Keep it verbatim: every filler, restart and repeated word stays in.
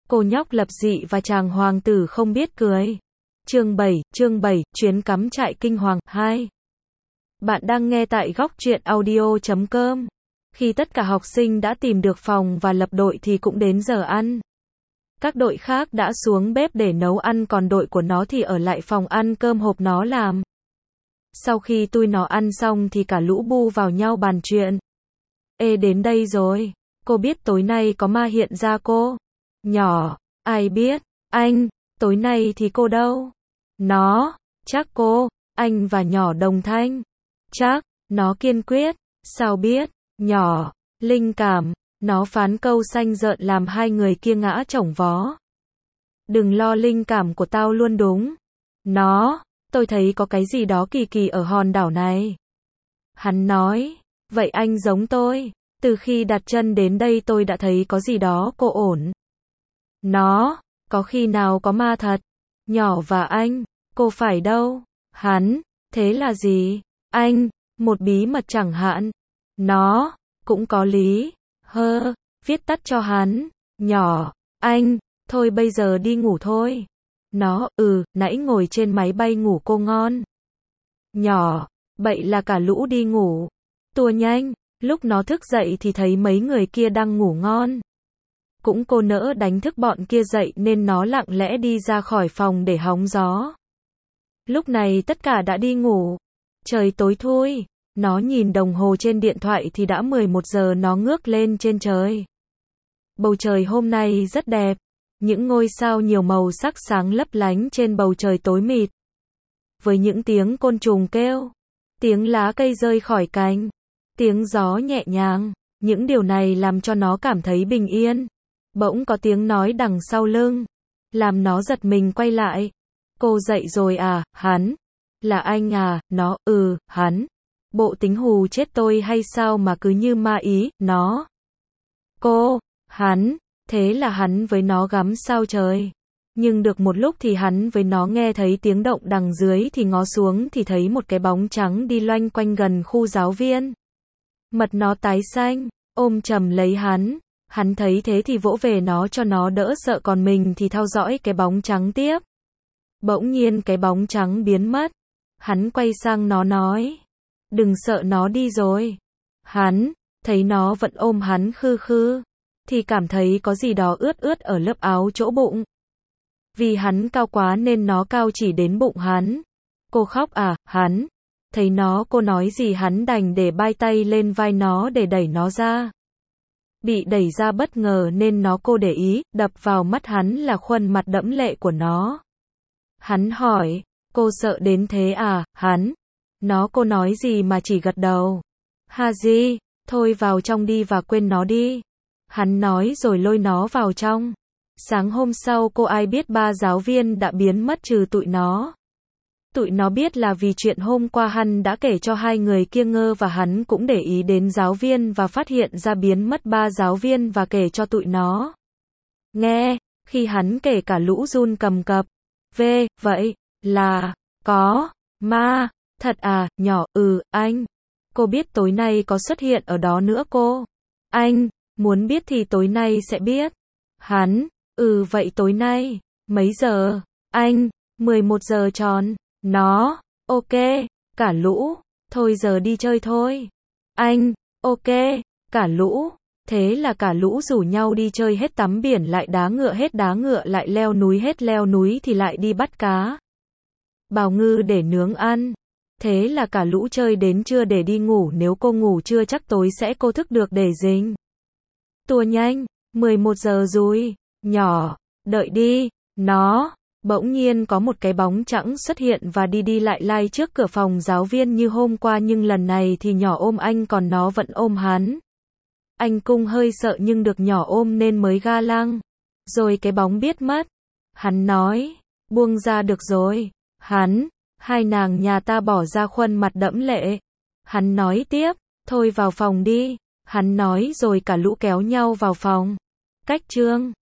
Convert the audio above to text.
Cô nhóc lập dị và chàng hoàng tử không biết cười. Chương bảy, chương bảy, chuyến cắm trại kinh hoàng, hai. Bạn đang nghe tại góc truyện audio chấm com. Khi tất cả học sinh đã tìm được phòng và lập đội thì cũng đến giờ ăn. Các đội khác đã xuống bếp để nấu ăn, còn đội của nó thì ở lại phòng ăn cơm hộp nó làm. Sau khi tụi nó ăn xong thì cả lũ bu vào nhau bàn chuyện. Ê, đến đây rồi. Cô biết tối nay có ma hiện ra cô? Nhỏ, ai biết? Anh, tối nay thì cô đâu? Nó, chắc cô, anh và nhỏ đồng thanh. Chắc, nó kiên quyết. Sao biết? Nhỏ, linh cảm. Nó phán câu xanh rợn làm hai người kia ngã chổng vó. Đừng lo, linh cảm của tao luôn đúng. Nó, tôi thấy có cái gì đó kỳ kỳ ở hòn đảo này. Hắn nói, vậy anh giống tôi. Từ khi đặt chân đến đây tôi đã thấy có gì đó cô ổn. Nó, có khi nào có ma thật? Nhỏ và anh, cô phải đâu? Hắn, thế là gì? Anh, một bí mật chẳng hạn. Nó, cũng có lý. Hơ, viết tắt cho hắn. Nhỏ, anh, thôi bây giờ đi ngủ thôi. Nó, ừ, nãy ngồi trên máy bay ngủ cô ngon. Nhỏ, bậy là cả lũ đi ngủ. Tua nhanh, lúc nó thức dậy thì thấy mấy người kia đang ngủ ngon. Cũng cô nỡ đánh thức bọn kia dậy nên nó lặng lẽ đi ra khỏi phòng để hóng gió. Lúc này tất cả đã đi ngủ. Trời tối thui. Nó nhìn đồng hồ trên điện thoại thì đã mười một giờ. Nó ngước lên trên trời. Bầu trời hôm nay rất đẹp. Những ngôi sao nhiều màu sắc sáng lấp lánh trên bầu trời tối mịt. Với những tiếng côn trùng kêu, tiếng lá cây rơi khỏi cành, tiếng gió nhẹ nhàng, những điều này làm cho nó cảm thấy bình yên. Bỗng có tiếng nói đằng sau lưng, làm nó giật mình quay lại. Cô dậy rồi à? Hắn, là anh à? Nó, ừ, hắn. Bộ tính hù chết tôi hay sao mà cứ như ma ý? Nó, cô, hắn, thế là hắn với nó gắm sao trời. Nhưng được một lúc thì hắn với nó nghe thấy tiếng động đằng dưới thì ngó xuống thì thấy một cái bóng trắng đi loanh quanh gần khu giáo viên. Mặt nó tái xanh, ôm chầm lấy hắn. Hắn thấy thế thì vỗ về nó cho nó đỡ sợ, còn mình thì theo dõi cái bóng trắng tiếp. Bỗng nhiên cái bóng trắng biến mất. Hắn quay sang nó nói, đừng sợ, nó đi rồi. Hắn, thấy nó vẫn ôm hắn khư khư, thì cảm thấy có gì đó ướt ướt ở lớp áo chỗ bụng. Vì hắn cao quá nên nó cao chỉ đến bụng hắn. Cô khóc à? Hắn, thấy nó cô nói gì hắn đành để bay tay lên vai nó để đẩy nó ra. Bị đẩy ra bất ngờ nên nó cô để ý, đập vào mắt hắn là khuôn mặt đẫm lệ của nó. Hắn hỏi, cô sợ đến thế à? Hắn, nó cô nói gì mà chỉ gật đầu. Ha gì, thôi vào trong đi và quên nó đi. Hắn nói rồi lôi nó vào trong. Sáng hôm sau cô ai biết ba giáo viên đã biến mất trừ tụi nó. Tụi nó biết là vì chuyện hôm qua hắn đã kể cho hai người kia ngơ, và hắn cũng để ý đến giáo viên và phát hiện ra biến mất ba giáo viên và kể cho tụi nó nghe. Khi hắn kể cả lũ run cầm cập. Về, vậy là có ma thật à? Nhỏ, ừ, anh. Cô biết tối nay có xuất hiện ở đó nữa cô. Anh, muốn biết thì tối nay sẽ biết. Hắn, ừ, vậy tối nay mấy giờ? Anh, mười một giờ tròn. Nó, ok, cả lũ, thôi giờ đi chơi thôi. Anh, ok, cả lũ. Thế là cả lũ rủ nhau đi chơi, hết tắm biển lại đá ngựa, hết đá ngựa lại leo núi, hết leo núi thì lại đi bắt cá bào ngư để nướng ăn. Thế là cả lũ chơi đến trưa để đi ngủ, nếu cô ngủ trưa chắc tối sẽ cô thức được để rình. Tua nhanh, mười một giờ rồi. Nhỏ, đợi đi. Nó, bỗng nhiên có một cái bóng trắng xuất hiện và đi đi lại lại trước cửa phòng giáo viên như hôm qua, nhưng lần này thì nhỏ ôm anh còn nó vẫn ôm hắn. Anh cũng hơi sợ nhưng được nhỏ ôm nên mới ga lăng. Rồi cái bóng biết mất. Hắn nói, buông ra được rồi. Hắn, hai nàng nhà ta bỏ ra khuôn mặt đẫm lệ. Hắn nói tiếp, thôi vào phòng đi. Hắn nói rồi cả lũ kéo nhau vào phòng. Cách chương